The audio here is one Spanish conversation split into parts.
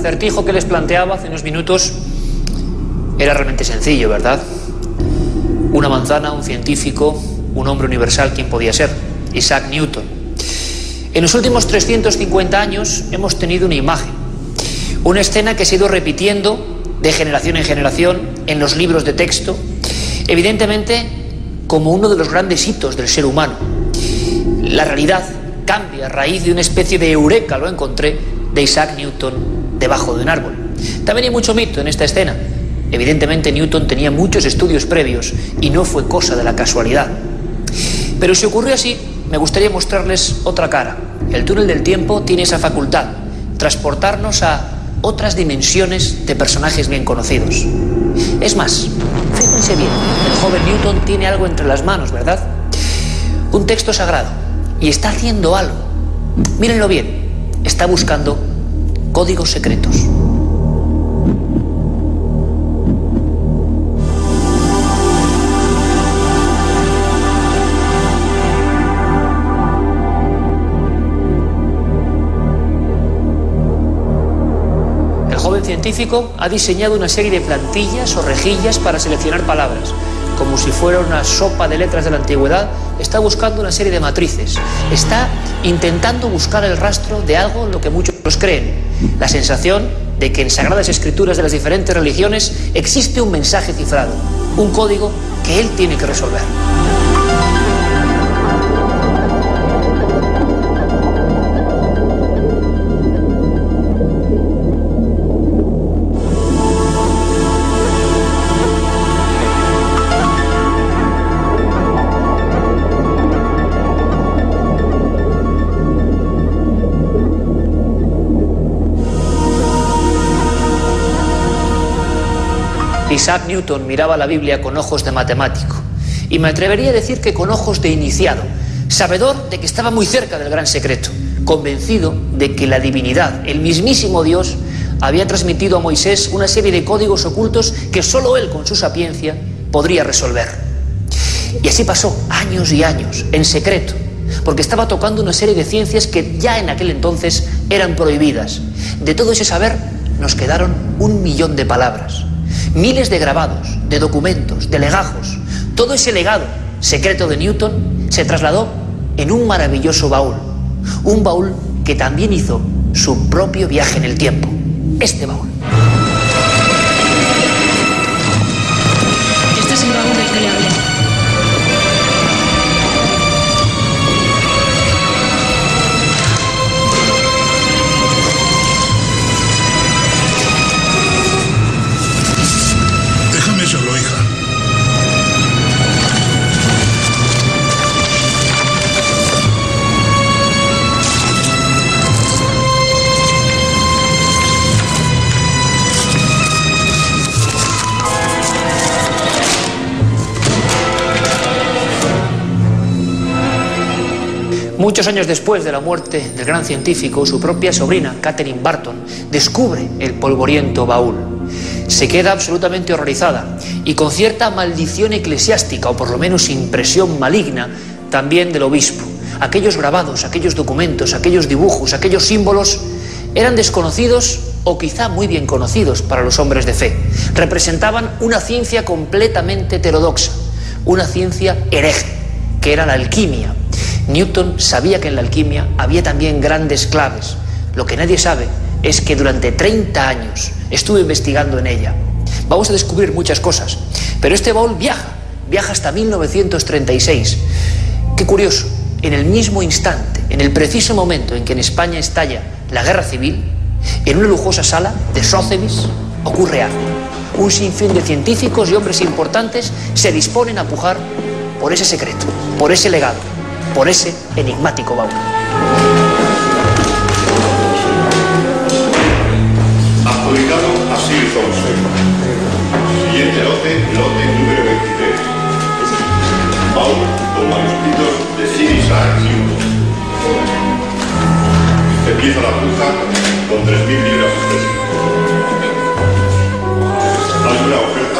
acertijo que les planteaba hace unos minutos era realmente sencillo, ¿verdad? Una manzana, un científico, un hombre universal, ¿quién podía ser? Isaac Newton. En los últimos 350 años hemos tenido una imagen, una escena que se ha ido repitiendo de generación en generación en los libros de texto, evidentemente como uno de los grandes hitos del ser humano. La realidad cambia a raíz de una especie de eureka, lo encontré, de Isaac Newton debajo de un árbol. También hay mucho mito en esta escena. Evidentemente Newton tenía muchos estudios previos y no fue cosa de la casualidad. Pero si ocurrió así, me gustaría mostrarles otra cara. El túnel del tiempo tiene esa facultad, transportarnos a otras dimensiones de personajes bien conocidos. Es más, fíjense bien, el joven Newton tiene algo entre las manos, ¿verdad? Un texto sagrado, y está haciendo algo. Mírenlo bien, está buscando códigos secretos. El científico ha diseñado una serie de plantillas o rejillas para seleccionar palabras. Como si fuera una sopa de letras de la antigüedad, está buscando una serie de matrices. Está intentando buscar el rastro de algo en lo que muchos creen. La sensación de que en sagradas escrituras de las diferentes religiones existe un mensaje cifrado, un código que él tiene que resolver. Isaac Newton miraba la Biblia con ojos de matemático, y me atrevería a decir que con ojos de iniciado, sabedor de que estaba muy cerca del gran secreto, convencido de que la divinidad, el mismísimo Dios, había transmitido a Moisés una serie de códigos ocultos que solo él, con su sapiencia, podría resolver. Y así pasó años y años, en secreto, porque estaba tocando una serie de ciencias que ya en aquel entonces eran prohibidas. De todo ese saber nos quedaron 1 millón de palabras. Miles de grabados, de documentos, de legajos. Todo ese legado secreto de Newton se trasladó en un maravilloso baúl. Un baúl que también hizo su propio viaje en el tiempo. Este baúl. Este es el baúl del que le hablé. Muchos años después de la muerte del gran científico, su propia sobrina, Catherine Barton, descubre el polvoriento baúl. Se queda absolutamente horrorizada y con cierta maldición eclesiástica, o por lo menos impresión maligna, también del obispo. Aquellos grabados, aquellos documentos, aquellos dibujos, aquellos símbolos eran desconocidos o quizá muy bien conocidos para los hombres de fe. Representaban una ciencia completamente heterodoxa, una ciencia hereje, que era la alquimia. Newton sabía que en la alquimia había también grandes claves. Lo que nadie sabe es que durante 30 años estuve investigando en ella. Vamos a descubrir muchas cosas, pero este baúl viaja hasta 1936. Qué curioso, en el mismo instante, en el preciso momento en que en España estalla la guerra civil, en una lujosa sala de Sotheby's ocurre algo. Un sinfín de científicos y hombres importantes se disponen a pujar por ese secreto, por ese legado, por ese enigmático baúl. Adjudicado a Sir Thompson. Siguiente lote número 23. Baúl con manuscritos de Sir Isaac Newton. Empieza la puja con 3.000 libras esterlinas. ¿Alguna oferta?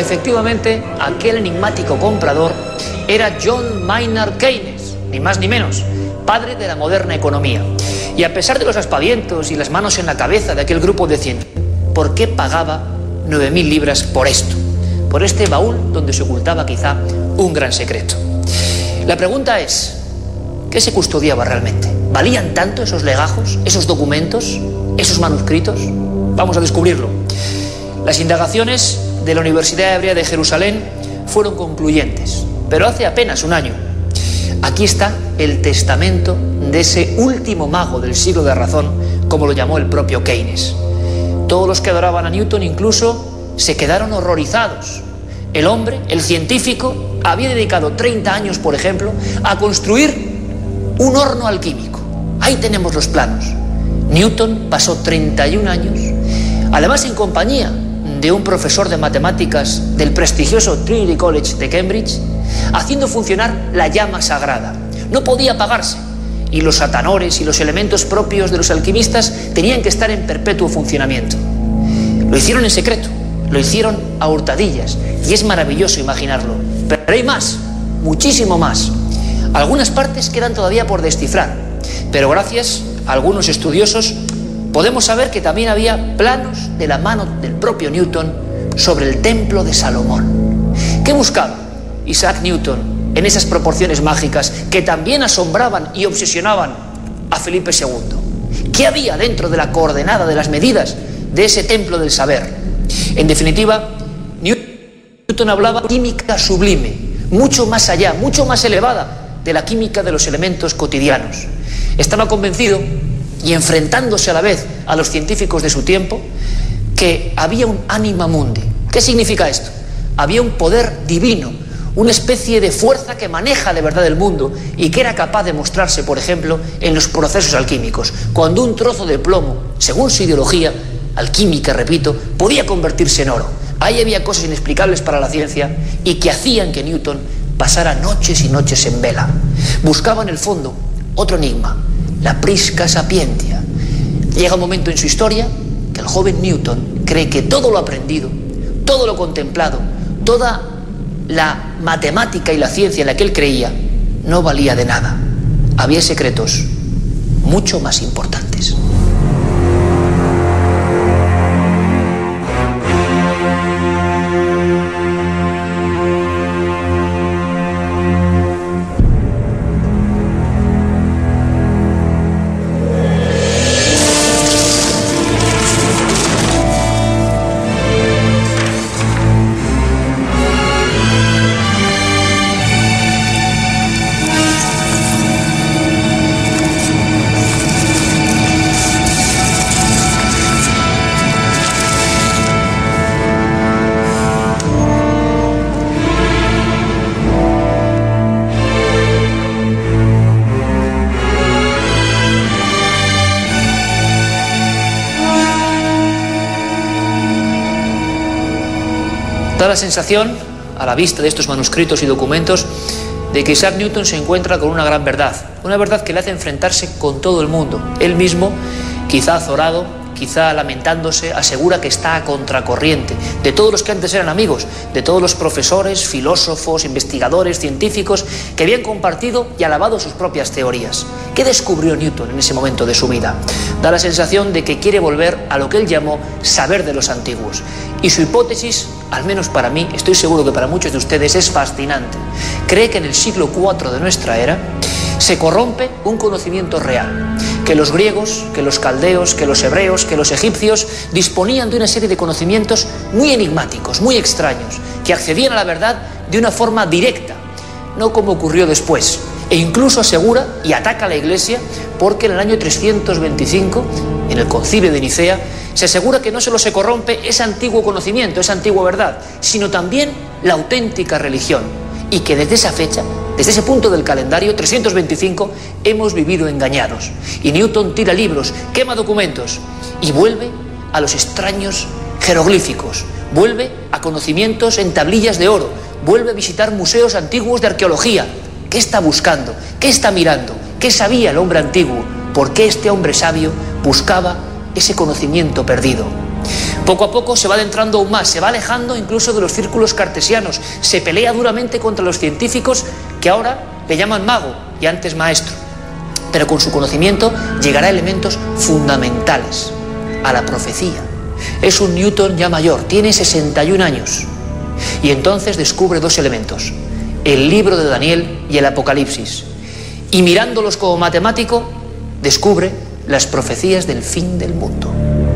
efectivamente aquel enigmático comprador era John Maynard Keynes, ni más ni menos, padre de la moderna economía. Y a pesar de los aspavientos y las manos en la cabeza de aquel grupo de científicos, ¿por qué pagaba 9.000 libras por esto? Por este baúl donde se ocultaba quizá un gran secreto. La pregunta es, ¿qué se custodiaba realmente? ¿Valían tanto esos legajos, esos documentos, esos manuscritos? Vamos a descubrirlo. Las indagaciones de la Universidad Hebrea de Jerusalén fueron concluyentes, pero hace apenas un año. Aquí está el testamento de ese último mago del siglo de razón, como lo llamó el propio Keynes. Todos los que adoraban a Newton incluso se quedaron horrorizados. El hombre, el científico, había dedicado 30 años, por ejemplo, a construir un horno alquímico. Ahí tenemos los planos. Newton pasó 31 años, además en compañía de un profesor de matemáticas del prestigioso Trinity College de Cambridge, haciendo funcionar la llama sagrada. No podía apagarse, y los satanores y los elementos propios de los alquimistas tenían que estar en perpetuo funcionamiento. Lo hicieron en secreto, lo hicieron a hurtadillas, y es maravilloso imaginarlo. Pero hay más, muchísimo más. Algunas partes quedan todavía por descifrar, pero gracias a algunos estudiosos podemos saber que también había planos de la mano del propio Newton sobre el templo de Salomón. ¿Qué buscaba Isaac Newton en esas proporciones mágicas que también asombraban y obsesionaban a Felipe II? ¿Qué había dentro de la coordenada de las medidas de ese templo del saber? En definitiva, Newton hablaba de química sublime, mucho más allá, mucho más elevada de la química de los elementos cotidianos. Estaba convencido, y enfrentándose a la vez a los científicos de su tiempo, que había un anima mundi. ¿Qué significa esto? Había un poder divino, una especie de fuerza que maneja de verdad el mundo y que era capaz de mostrarse, por ejemplo, en los procesos alquímicos. Cuando un trozo de plomo, según su ideología alquímica, repito, podía convertirse en oro. Ahí había cosas inexplicables para la ciencia y que hacían que Newton pasara noches y noches en vela. Buscaba en el fondo otro enigma, la prisca sapientia. Llega un momento en su historia que el joven Newton cree que todo lo aprendido, todo lo contemplado, toda la matemática y la ciencia en la que él creía no valía de nada. Había secretos mucho más importantes. Da la sensación, a la vista de estos manuscritos y documentos, de que Isaac Newton se encuentra con una gran verdad, una verdad que le hace enfrentarse con todo el mundo. Él mismo, quizá azorado, quizá lamentándose, asegura que está a contracorriente de todos los que antes eran amigos, de todos los profesores, filósofos, investigadores, científicos que habían compartido y alabado sus propias teorías. ¿Qué descubrió Newton en ese momento de su vida? Da la sensación de que quiere volver a lo que él llamó saber de los antiguos. Y su hipótesis, al menos para mí, estoy seguro que para muchos de ustedes es fascinante. Cree que en el siglo IV de nuestra era se corrompe un conocimiento real, que los griegos, que los caldeos, que los hebreos, que los egipcios disponían de una serie de conocimientos muy enigmáticos, muy extraños, que accedían a la verdad de una forma directa, no como ocurrió después. E incluso asegura y ataca a la Iglesia porque en el año 325, en el Concilio de Nicea, se asegura que no solo se corrompe ese antiguo conocimiento, esa antigua verdad, sino también la auténtica religión. Y que desde esa fecha, desde ese punto del calendario, 325, hemos vivido engañados. Y Newton tira libros, quema documentos y vuelve a los extraños jeroglíficos, vuelve a conocimientos en tablillas de oro, vuelve a visitar museos antiguos de arqueología. ¿Qué está buscando? ¿Qué está mirando? ¿Qué sabía el hombre antiguo? ¿Por qué este hombre sabio buscaba ese conocimiento perdido? Poco a poco se va adentrando aún más, se va alejando incluso de los círculos cartesianos, se pelea duramente contra los científicos que ahora le llaman mago y antes maestro. Pero con su conocimiento llegará a elementos fundamentales, a la profecía. Es un Newton ya mayor, tiene 61 años. Y entonces descubre dos elementos, el libro de Daniel y el Apocalipsis. Y mirándolos como matemático, descubre las profecías del fin del mundo.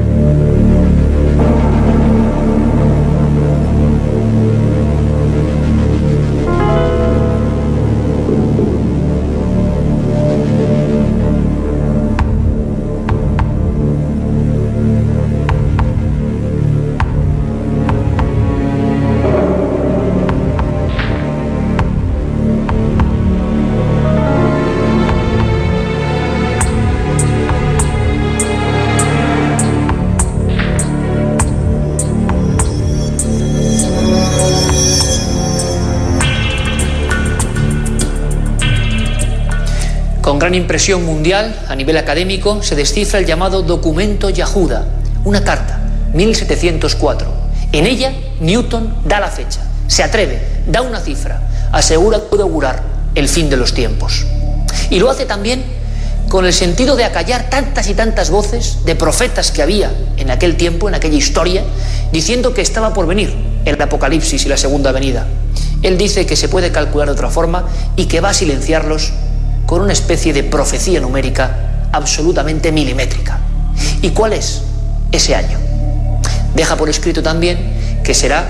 Con gran impresión mundial, a nivel académico, se descifra el llamado Documento Yahuda, una carta, 1704. En ella, Newton da la fecha, se atreve, da una cifra, asegura que puede augurar el fin de los tiempos. Y lo hace también con el sentido de acallar tantas y tantas voces de profetas que había en aquel tiempo, en aquella historia, diciendo que estaba por venir el Apocalipsis y la segunda venida. Él dice que se puede calcular de otra forma y que va a silenciarlos con una especie de profecía numérica absolutamente milimétrica. ¿Y cuál es ese año? Deja por escrito también que será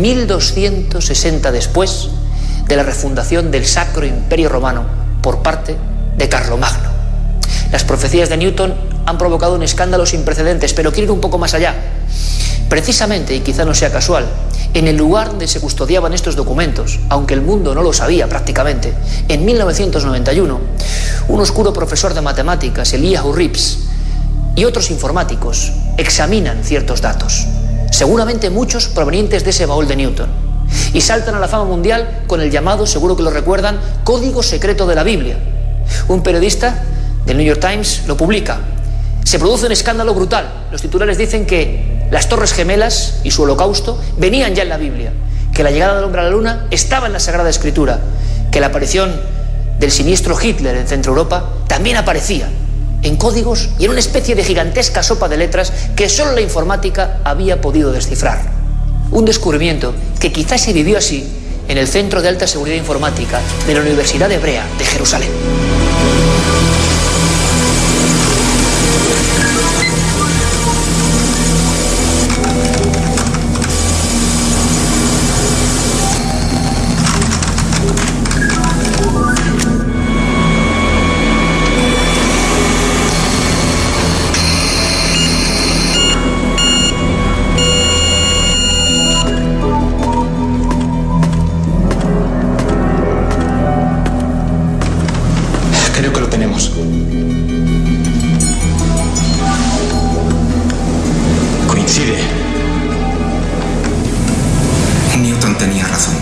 1260 después de la refundación del Sacro Imperio Romano por parte de Carlomagno. Las profecías de Newton han provocado un escándalo sin precedentes, pero quiero ir un poco más allá. Precisamente, y quizá no sea casual, en el lugar donde se custodiaban estos documentos, aunque el mundo no lo sabía prácticamente, en 1991, un oscuro profesor de matemáticas, Eliyahu Rips, y otros informáticos examinan ciertos datos, seguramente muchos provenientes de ese baúl de Newton, y saltan a la fama mundial con el llamado, seguro que lo recuerdan, Código Secreto de la Biblia. Un periodista del New York Times lo publica. Se produce un escándalo brutal. Los titulares dicen que las Torres Gemelas y su holocausto venían ya en la Biblia, que la llegada del hombre a la luna estaba en la Sagrada Escritura, que la aparición del siniestro Hitler en Centro Europa también aparecía en códigos y en una especie de gigantesca sopa de letras que solo la informática había podido descifrar. Un descubrimiento que quizás se vivió así en el Centro de Alta Seguridad Informática de la Universidad Hebrea de Jerusalén. Creo que lo tenemos. Coincide. Newton tenía razón.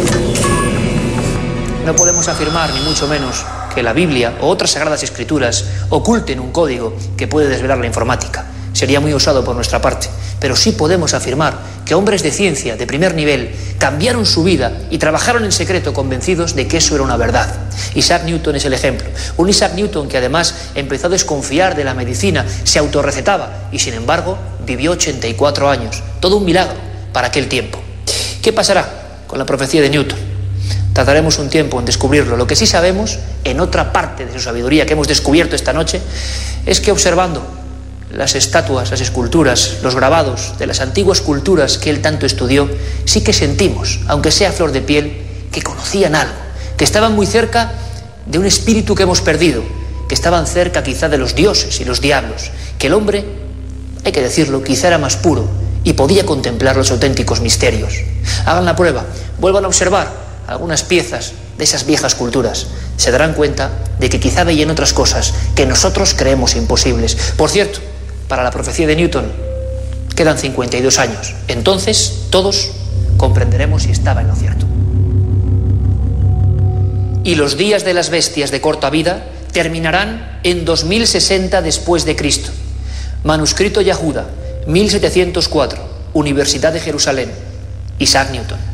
No podemos afirmar, ni mucho menos, que la Biblia o otras sagradas escrituras oculten un código que puede desvelar la informática. Sería muy osado por nuestra parte. Pero sí podemos afirmar que hombres de ciencia de primer nivel cambiaron su vida y trabajaron en secreto convencidos de que eso era una verdad. Isaac Newton es el ejemplo. Un Isaac Newton que además empezó a desconfiar de la medicina, se autorrecetaba y sin embargo vivió 84 años. Todo un milagro para aquel tiempo. ¿Qué pasará con la profecía de Newton? Tardaremos un tiempo en descubrirlo. Lo que sí sabemos, en otra parte de su sabiduría que hemos descubierto esta noche, es que observando las estatuas, las esculturas, los grabados de las antiguas culturas que él tanto estudió, sí que sentimos, aunque sea a flor de piel, que conocían algo, que estaban muy cerca de un espíritu que hemos perdido, que estaban cerca quizá de los dioses y los diablos, que el hombre, hay que decirlo, quizá era más puro y podía contemplar los auténticos misterios. Hagan la prueba, vuelvan a observar algunas piezas de esas viejas culturas, se darán cuenta de que quizá veían otras cosas que nosotros creemos imposibles. Por cierto, para la profecía de Newton quedan 52 años. Entonces todos comprenderemos si estaba en lo cierto. Y los días de las bestias de corta vida terminarán en 2060 después de Cristo. Manuscrito Yahuda, 1704. Universidad de Jerusalén, Isaac Newton.